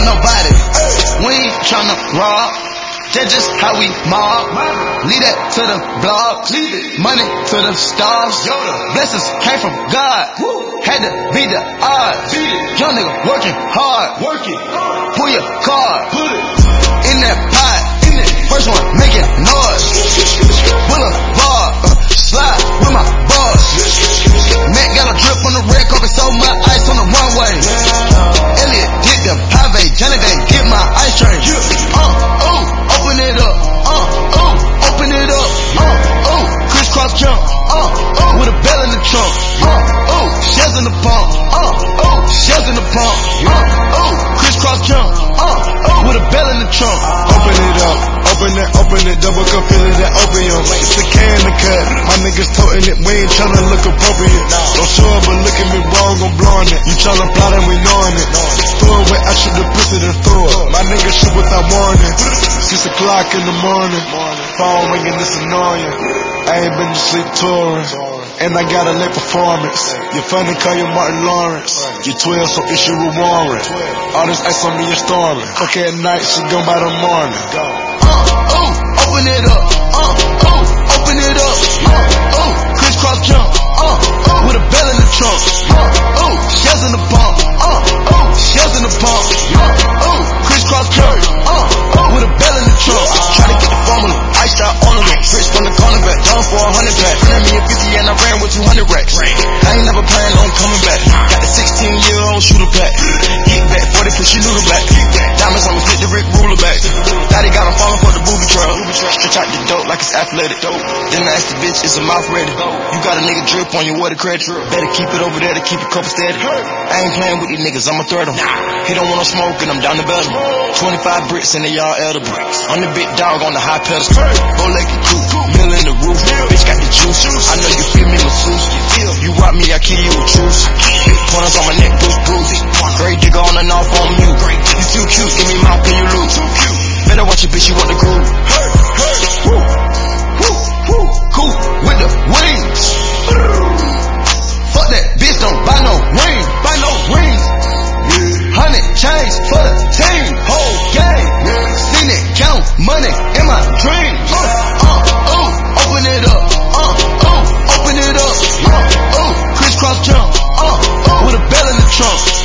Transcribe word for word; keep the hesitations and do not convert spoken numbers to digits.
nobody. We ain't tryna rob. That's just how we mob. Lead that to the blog. Money to the stars. Blessings came from God. Had to beat the odds. Young nigga working hard. Pull your card. In that pot. First one making noise. Boulevard. Slide with my boss. Mac got a drip on the red carpet. So much ice on the runway. Elliot did the pave. Johnny Day get my ice train. Uh, ooh, open it up. Uh, ooh, open it up. Uh, ooh, crisscross jump. Uh, ooh, with a bell in the trunk. Uh, ooh, shells in the pump. Uh, ooh, shells in the pump. Uh, ooh, crisscross jump. Uh, ooh, with a bell in the trunk. Open it up. Open it, open it, double cup, fill it, that opium. It's a can to cut. My niggas toting it, we ain't tryna look appropriate. Don't show up, but look at me wrong, I'm blowing it. You tryna plot and we knowing it. Throw it with extra the pussy to throw it. My niggas shoot without warning. Six o'clock in the morning. Phone ringing, it's annoying. I ain't been to sleep touring. And I got a late performance. You funny, call you Martin Lawrence. You twelve, so issue a warrant. All this ice on me is storming. Fuck at night, she gone by the morning. Uh, ooh, open it up. Uh, ooh, open it up. Uh, ooh, crisscross jump. Uh, ooh, with a bell in the trunk. Uh, ooh, shells in the pump. Uh, ooh, shells in the pump. Uh, ooh, crisscross jump. Uh, ooh, with a bell in the trunk. Try to get the formula, iced out on the Rich from the corner back, down for a hundred pack. Ran me a fifty and I ran with two hundred racks. I ain't never planned on coming back. Got the sixteen year old shooter pack. Hit back forty cause she knew the back. Diamonds on me, fit the Rick ruler back. Daddy got him falling for the booby trap. Stretch out the dope like it's athletic. Then I asked the bitch, is a mouth ready? You got a nigga drip on your water credit. Better keep it over there to keep it couple steady. I ain't playing with these niggas, I'ma thread them. He don't want no smoke and I'm down the bell. twenty-five bricks and they all elder bricks. I'm the big dog on the high pedestal. Bow-legged coupe, mill in the roof. Bitch got the juice. I know you feel me, masseuse. You rock me, I kill you with truth. Big pointers on my neck, boost, boost. Great digger on and off on mute. You too cute, give me mouth, can you lose? Better watch your bitch, you want the groove. Woo, woo, woo, cool with the wings. Fuck that bitch, don't buy no ring, buy no rings. Hundred chains for the team, whole game. Seen it count money in my dream. Uh, uh, ooh, open it up. Uh, ooh, open it up. Uh, ooh, crisscross jump. Uh, ooh, with a bell in the trunk.